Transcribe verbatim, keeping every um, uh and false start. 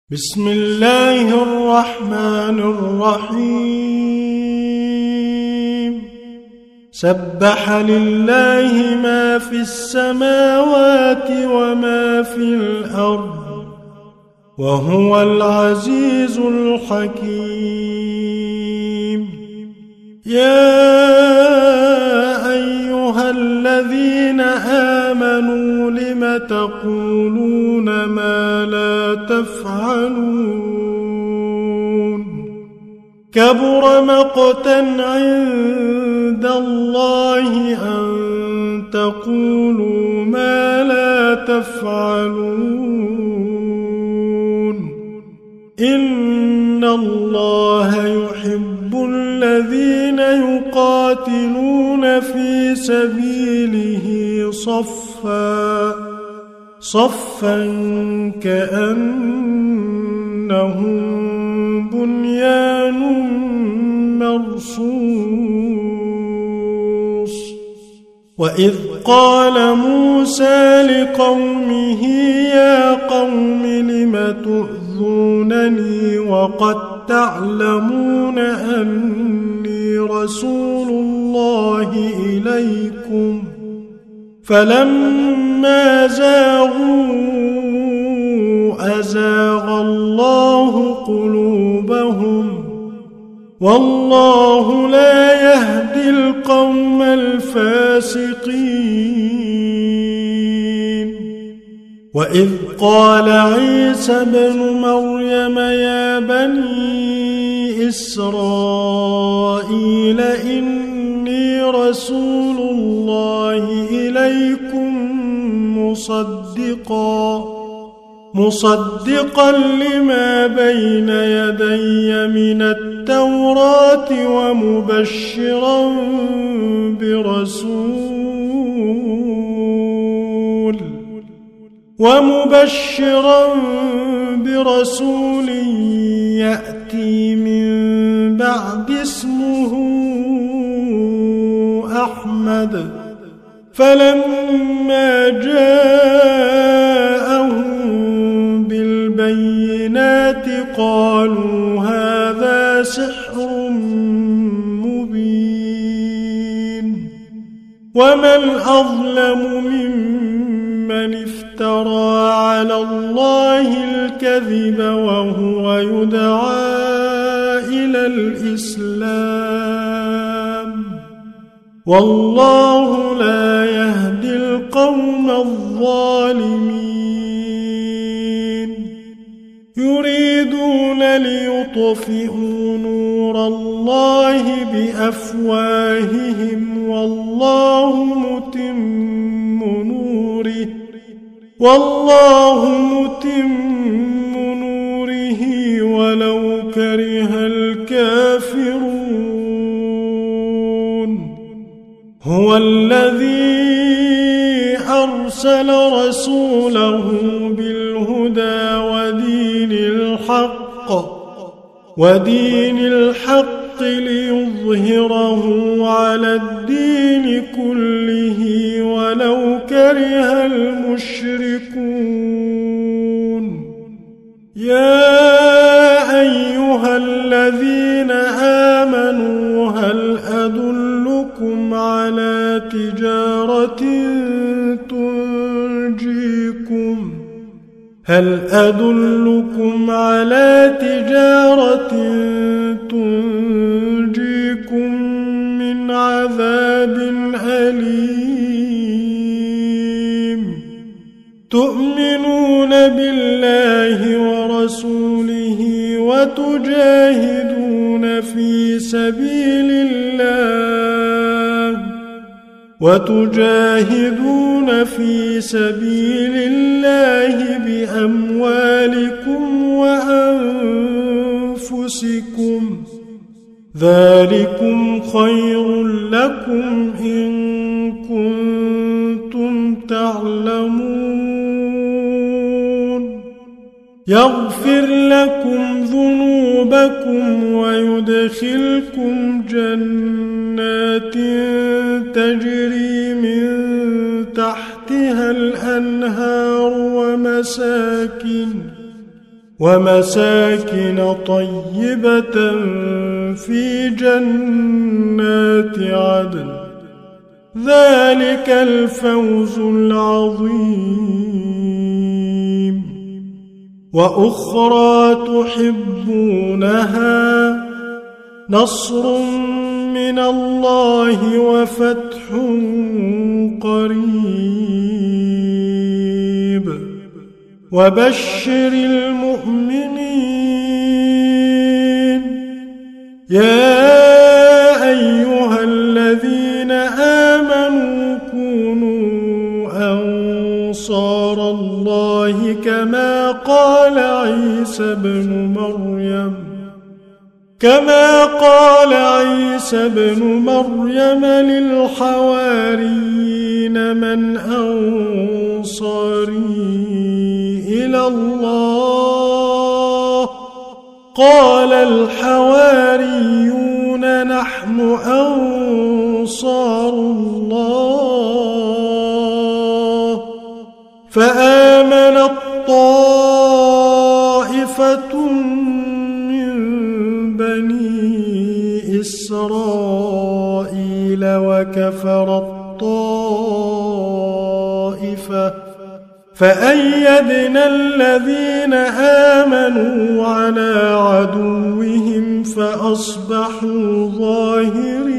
بسم الله الرحمن الرحيم سبح لله ما في السماوات وما في الأرض وهو العزيز الحكيم يا أيها الذين آمنوا لم تقولون ما لا تفعلون كبر مقتا عند الله أن تقولوا ما لا تفعلون إن الله يحب الذين يقاتلون في سبيله صفا صفا كأنهم بنيان مرصوص وإذ قال موسى لقومه يا قوم لم تؤذونني وقد تعلمون أني رسول الله إليكم فلما زاغوا أزاغ الله قلوبهم والله لا يهدي القوم الفاسقين وإذ قال عيسى بن مريم يا بني إسرائيل إني رسول الله إليكم مصدقا مصدقا لما بين يدي من التوراة ومبشرا برسول ومبشرا برسول يأتي من بعد اسمه أحمد فلما جاءهم بالبينات قالوا هذا سحر مبين ومن أظلم ممن افترى على الله الكذب وهو يدعى إلى الإسلام والله لا يهدي القوم الظالمين يريدون ليطفئوا نور الله بأفواههم والله متم نوره والله متم نوره ولو كره الكافرون هو الذي أرسل رسوله بالهدى ودين الحق ودين الحق ليظهره على الدين كله ولو كره المشركون يا أيها الذين آمنوا هل أدلكم على تجارة تنجيكم هل أدلكم على تجارة تنجيكم من عذاب أليم تؤمنون بالله ورسوله وتجاهدون في سبيل الله وتجاهدون في سبيل الله بأموالكم وأنفسكم ذلكم خير لكم إن كنتم تعلمون يغفر لكم ذنوبكم ويدخلكم جنات تجري من تحتها الأنهار ومساكن ومساكن طيبة في جنات عدن ذلك الفوز العظيم وأخرى تحبونها نصر من الله وفتح قريب وبشر المؤمنين يا أيها الذين آمنوا كونوا أنصار الله كما قال عيسى بن مريم كما قال عيسى بن مريم للحواريين من أنصاري إلى الله قال الحواريون نحن أنصار الله فآمنت طائفة من بني إسرائيل وكفرت طائفة فأيدنا الذين آمنوا على عدوهم فأصبحوا ظاهرين